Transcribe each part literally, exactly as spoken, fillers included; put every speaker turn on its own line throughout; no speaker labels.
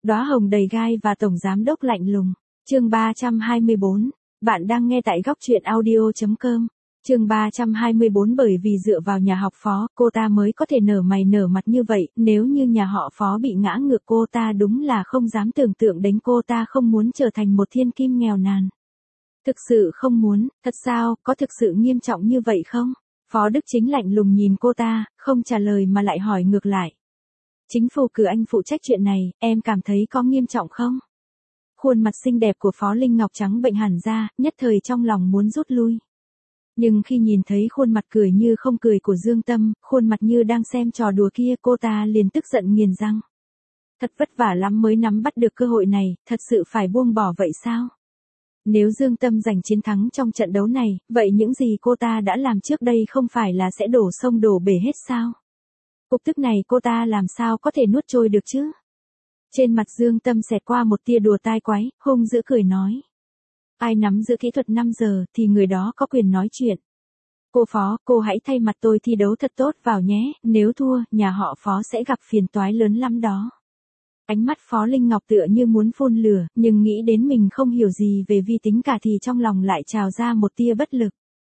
Đóa hồng đầy gai và tổng giám đốc lạnh lùng. Chương ba trăm hai mươi bốn. Bạn đang nghe tại góc truyện audio chấm com. Chương ba trăm hai mươi bốn. Bởi vì dựa vào nhà học Phó, cô ta mới có thể nở mày nở mặt như vậy, nếu như nhà họ Phó bị ngã ngược cô ta đúng là không dám tưởng tượng đến cô ta không muốn trở thành một thiên kim nghèo nàn. Thực sự không muốn, thật sao, có thực sự nghiêm trọng như vậy không? Phó Đức Chính lạnh lùng nhìn cô ta, không trả lời mà lại hỏi ngược lại. Chính phủ cử anh phụ trách chuyện này, em cảm thấy có nghiêm trọng không? Khuôn mặt xinh đẹp của Phó Linh Ngọc trắng bệnh hẳn ra, nhất thời trong lòng muốn rút lui. Nhưng khi nhìn thấy khuôn mặt cười như không cười của Dương Tâm, khuôn mặt như đang xem trò đùa kia, cô ta liền tức giận nghiến răng. Thật vất vả lắm mới nắm bắt được cơ hội này, thật sự phải buông bỏ vậy sao? Nếu Dương Tâm giành chiến thắng trong trận đấu này, vậy những gì cô ta đã làm trước đây không phải là sẽ đổ sông đổ bể hết sao? Cục tức này cô ta làm sao có thể nuốt trôi được chứ? Trên mặt Dương Tâm xẹt qua một tia đùa tai quái, hung dữ cười nói. Ai nắm giữ kỹ thuật năm giờ thì người đó có quyền nói chuyện. Cô Phó, cô hãy thay mặt tôi thi đấu thật tốt vào nhé, nếu thua, nhà họ Phó sẽ gặp phiền toái lớn lắm đó. Ánh mắt Phó Linh Ngọc tựa như muốn phun lửa, nhưng nghĩ đến mình không hiểu gì về vi tính cả thì trong lòng lại trào ra một tia bất lực.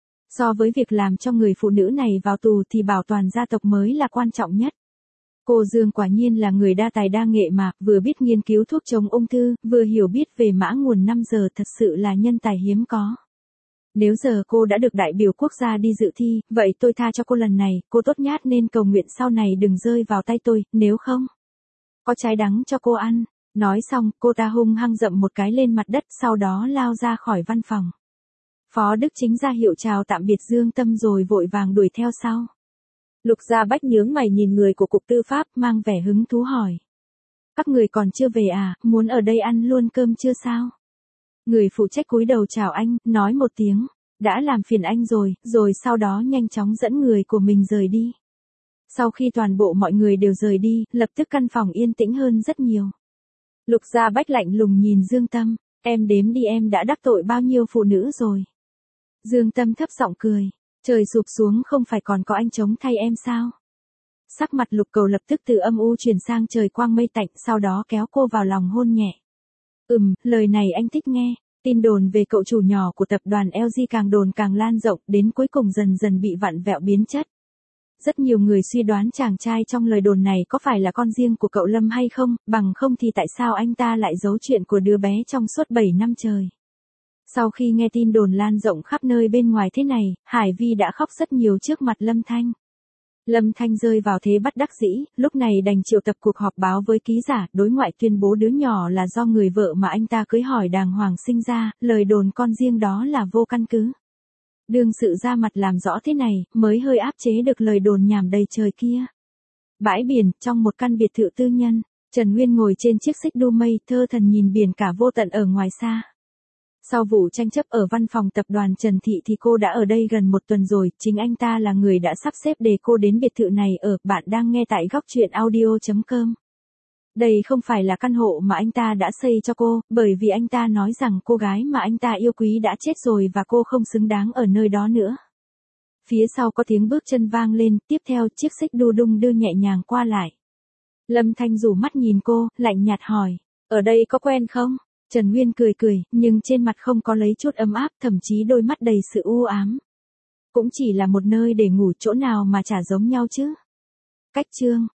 So với việc làm cho người phụ nữ này vào tù thì bảo toàn gia tộc mới là quan trọng nhất. Cô Dương quả nhiên là người đa tài đa nghệ mà, vừa biết nghiên cứu thuốc chống ung thư, vừa hiểu biết về mã nguồn năm giờ, thật sự là nhân tài hiếm có. Nếu giờ cô đã được đại biểu quốc gia đi dự thi, vậy tôi tha cho cô lần này, cô tốt nhát nên cầu nguyện sau này đừng rơi vào tay tôi, nếu không, có trái đắng cho cô ăn. Nói xong, cô ta hung hăng dậm một cái lên mặt đất, sau đó lao ra khỏi văn phòng. Phó Đức Chính ra hiệu chào tạm biệt Dương Tâm rồi vội vàng đuổi theo sau. Lục Gia Bách nhướng mày nhìn người của Cục Tư pháp, mang vẻ hứng thú hỏi. Các người còn chưa về à, muốn ở đây ăn luôn cơm chưa sao? Người phụ trách cúi đầu chào anh, nói một tiếng, đã làm phiền anh rồi, rồi sau đó nhanh chóng dẫn người của mình rời đi. Sau khi toàn bộ mọi người đều rời đi, lập tức căn phòng yên tĩnh hơn rất nhiều. Lục Gia Bách lạnh lùng nhìn Dương Tâm, em đếm đi em đã đắc tội bao nhiêu phụ nữ rồi. Dương Tâm thấp giọng cười, trời sụp xuống không phải còn có anh chống thay em sao? Sắc mặt Lục Cầu lập tức từ âm u chuyển sang trời quang mây tạnh, sau đó kéo cô vào lòng hôn nhẹ. Ừm, lời này anh thích nghe. Tin đồn về cậu chủ nhỏ của tập đoàn lờ giê càng đồn càng lan rộng, đến cuối cùng dần dần bị vặn vẹo biến chất. Rất nhiều người suy đoán chàng trai trong lời đồn này có phải là con riêng của cậu Lâm hay không, bằng không thì tại sao anh ta lại giấu chuyện của đứa bé trong suốt bảy năm trời. Sau khi nghe tin đồn lan rộng khắp nơi bên ngoài thế này, Hải Vi đã khóc rất nhiều trước mặt Lâm Thanh. Lâm Thanh rơi vào thế bất đắc dĩ, lúc này đành triệu tập cuộc họp báo với ký giả, đối ngoại tuyên bố đứa nhỏ là do người vợ mà anh ta cưới hỏi đàng hoàng sinh ra, lời đồn con riêng đó là vô căn cứ. Đương sự ra mặt làm rõ thế này, mới hơi áp chế được lời đồn nhảm đầy trời kia. Bãi biển, trong một căn biệt thự tư nhân, Trần Nguyên ngồi trên chiếc xích đu mây, thơ thần nhìn biển cả vô tận ở ngoài xa. Sau vụ tranh chấp ở văn phòng tập đoàn Trần Thị thì cô đã ở đây gần một tuần rồi, chính anh ta là người đã sắp xếp để cô đến biệt thự này ở. Bạn đang nghe tại góc truyện audio chấm com. Đây không phải là căn hộ mà anh ta đã xây cho cô, bởi vì anh ta nói rằng cô gái mà anh ta yêu quý đã chết rồi và cô không xứng đáng ở nơi đó nữa. Phía sau có tiếng bước chân vang lên, tiếp theo chiếc xích đu đung đưa nhẹ nhàng qua lại. Lâm Thanh rủ mắt nhìn cô, lạnh nhạt hỏi, ở đây có quen không? Trần Nguyên cười cười, nhưng trên mặt không có lấy chút ấm áp, thậm chí đôi mắt đầy sự u ám. Cũng chỉ là một nơi để ngủ, chỗ nào mà chả giống nhau chứ. Cách chương